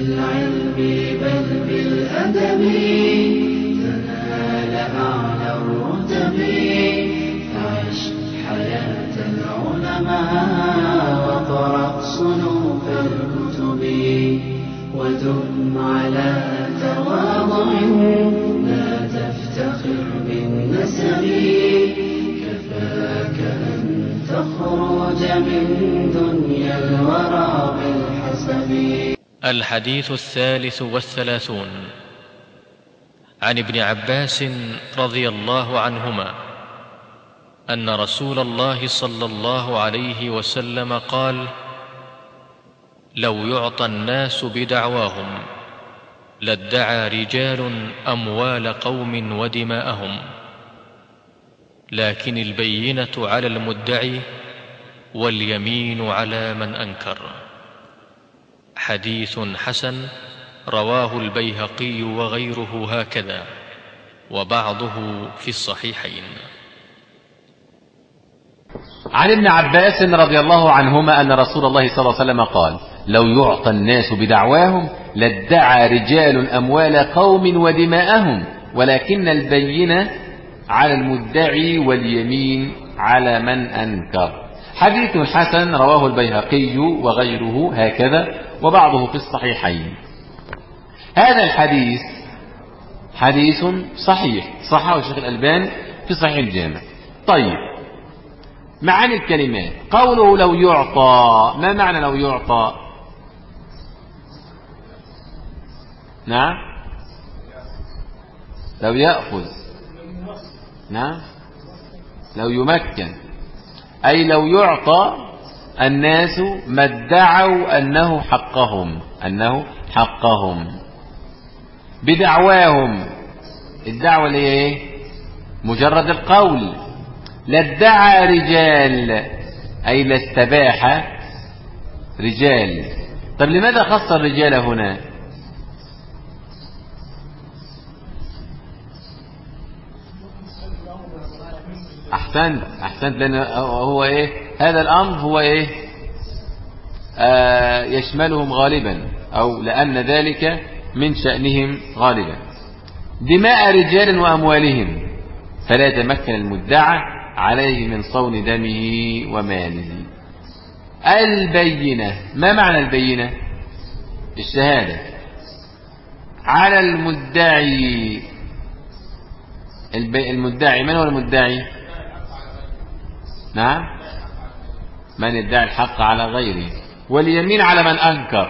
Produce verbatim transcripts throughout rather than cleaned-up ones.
بالعلم بل بالأدب تنال أعلى الرتب. فعش حياة العلماء وقرأ صنوف الكتب ودم على تواضع لا تفتخر بالنسب. كفاك أن تخرج من دنيا الورى بالحسب. الحديث الثالث والثلاثون عن ابن عباس رضي الله عنهما أن رسول الله صلى الله عليه وسلم قال: لو يعطى الناس بدعواهم لادعى رجال أموال قوم ودماءهم، لكن البينة على المدعي واليمين على من أنكر. حديث حسن رواه البيهقي وغيره هكذا، وبعضه في الصحيحين. عن ابن عباس رضي الله عنهما أن رسول الله صلى الله عليه وسلم قال: لو يعطى الناس بدعواهم لادعى رجال أموال قوم ودماءهم، ولكن البينة على المدعي واليمين على من أنكر. حديث حسن رواه البيهقي وغيره هكذا، وبعضه في الصحيحين. هذا الحديث حديث صحيح، صححه الشيخ الألباني في صحيح الجامع. طيب، معاني الكلمات. قوله لو يعطى، ما معنى لو يعطى؟ نعم، لو يأخذ. نعم، لو يمكن، أي لو يعطى الناس ما ادعوا أنه حقهم، أنه حقهم بدعواهم. الدعوة اللي هي ايه؟ مجرد القول. لادعى رجال، أي لاستباح رجال. طب لماذا خص الرجال هنا؟ أحسنت أحسنت لأن هو إيه؟ هذا الأمر هو إيه؟ آه يشملهم غالبا، أو لأن ذلك من شأنهم غالبا. دماء رجال وأموالهم، فلا يتمكن المدعى عليه من صون دمه وماله. البينة، ما معنى البينة؟ الشهادة على المدعي. المدعي من هو المدعي؟ نعم، من يدعي الحق على غيره. واليمين على من أنكر.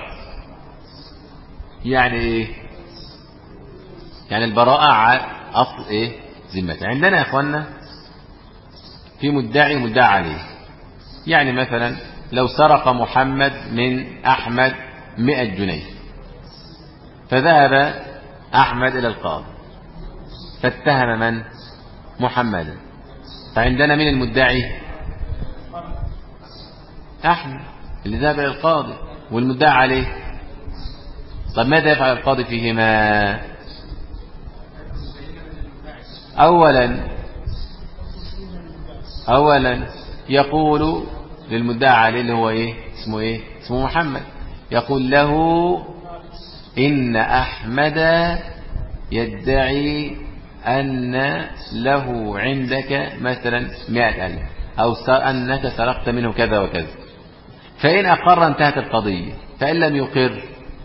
يعني إيه؟ يعني البراءة على أصل إيه؟ ذمته. عندنا يا أخوانا في مدعي ومدعى عليه. يعني مثلا لو سرق محمد من أحمد مئة جنيه، فذهب أحمد إلى القاضي فاتهم من؟ محمدا. فعندنا من المدعي؟ أحمد اللي ذهب إلى القاضي، والمدعى عليه. طب ماذا يفعل القاضي فيهما؟ أولا أولا يقول للمدعى عليه اللي هو إيه؟ اسمه إيه؟ اسمه محمد. يقول له: إن أحمد يدعي أن له عندك مثلا مئة ألف، أو أنك سرقت منه كذا وكذا. فإن أقر انتهت القضية، فإن لم يقر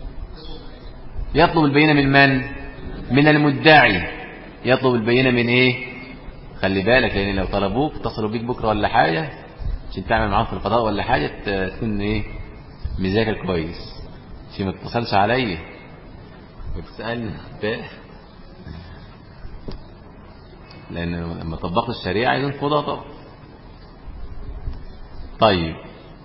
يطلب البينة من من؟ من المدعي. يطلب البينة من إيه؟ خلي بالك، لأن لو طلبوك اتصلوا بيك بكرة ولا حاجة عشان تعمل معاهم في القضاء ولا حاجة، تكون إيه؟ مزاجك كويس، عشان ما تتصلش عليا وتسألني، لأن لما طبقت الشريعة عايزين فضاء طبعا. طيب،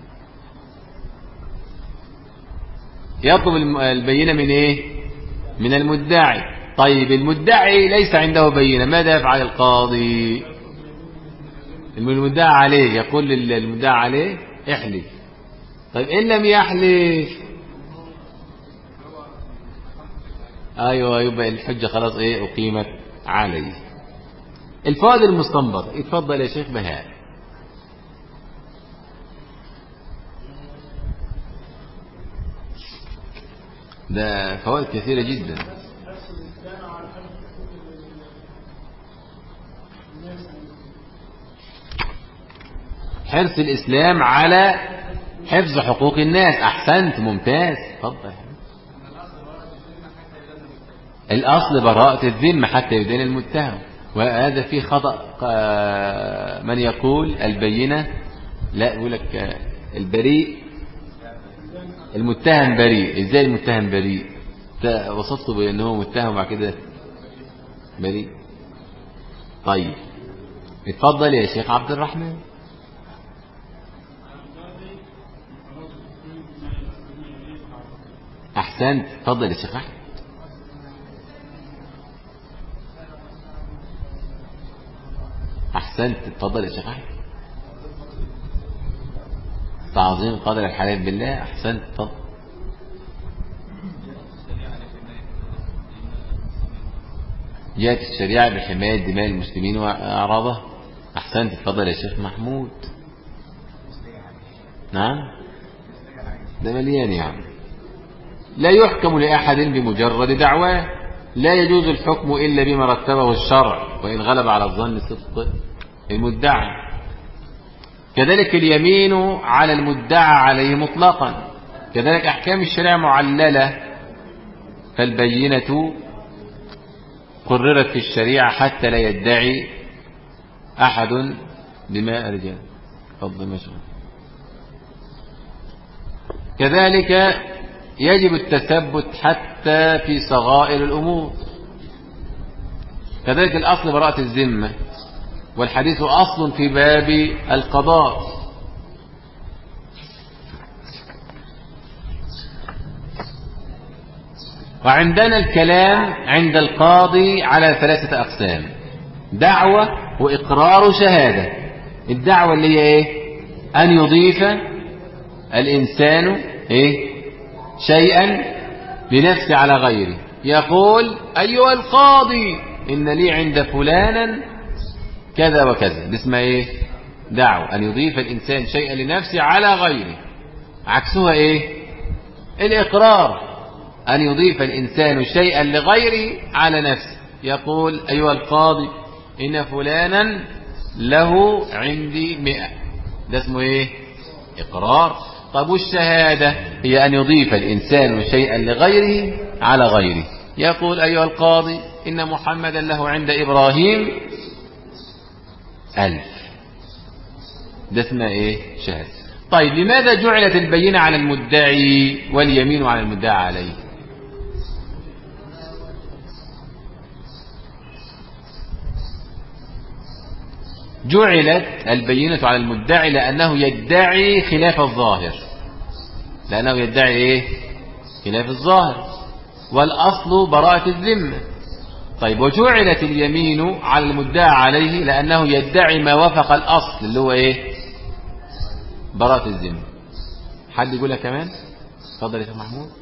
يطلب البينة من إيه؟ من المدعي. طيب، المدعي ليس عنده بينة، ماذا يفعل القاضي؟ المدعى عليه يقول للمدعى عليه: احلف. طيب، إن لم يحلف، أيوة، يبقى الحجة خلاص إيه؟ أقيمت عليه. الفوائد المستنبطة. اتفضل يا شيخ بهاء. ده فوائد كثيرة جدا. حرص الإسلام على حفظ حقوق الناس. أحسنت، ممتاز، اتفضل. الأصل براءة الذمة حتى يدين المتهم، وهذا فيه خطأ من يقول البينة، لا، يقول لك البريء المتهم بريء. ازاي المتهم بريء؟ وصفته بأنه متهم وبعد كده بريء. طيب اتفضل يا شيخ عبد الرحمن. أحسنت، اتفضل يا شيخ أحمد. أحسنت، اتفضل يا شيخ أحمد. تعظيم قدر الحلال بالله. أحسنت، اتفضل. جاءت الشريعة بحماية دماء المسلمين وأعراضها. أحسنت، اتفضل يا شيخ محمود. نعم، ده مليان يعني. لا يحكم لأحد بمجرد دعواه، لا يجوز الحكم إلا بما رتبه الشرع وإن غلب على الظن صدق المدعي. كذلك اليمين على المدعى عليه مطلقا. كذلك أحكام الشريعة معللة، فالبينة قررت في الشريعة حتى لا يدعي أحد دماء الرجال. فضل مشغول. كذلك يجب التثبت حتى في صغائر الأمور. كذلك الأصل براءة الذمة، والحديث أصل في باب القضاء. وعندنا الكلام عند القاضي على ثلاثة أقسام: دعوة وإقرار وشهادة. الدعوة اللي هي إيه؟ أن يضيف الإنسان إيه؟ شيئا لنفسه على غيره، يقول أيها القاضي إن لي عند فلانا كذا وكذا. ده اسمها إيه؟ دعوة. أن يضيف الإنسان شيئا لنفسه على غيره. عكسها إيه؟ الإقرار. أن يضيف الإنسان شيئا لغيره على نفسه، يقول أيها القاضي إن فلانا له عندي مئة. ده اسمه إيه؟ إقرار. طب والشهادة هي أن يضيف الإنسان شيئا لغيره على غيره، يقول أيها القاضي إن محمدا له عند إبراهيم ألف. ده اسمه إيه؟ شهادة. طيب لماذا جعلت البينة على المدعي واليمين على المدعى عليه؟ جعلت البينة على المدعي لأنه يدعي خلاف الظاهر. لأنه يدعي إيه؟ خلاف الظاهر، والأصل براءة الذمة. طيب وجعلت اليمين على المدعى عليه لأنه يدعي ما وافق الأصل اللي هو إيه؟ براءة الذمة. حد يقولها كمان؟ اتفضل يا شيخ محمود.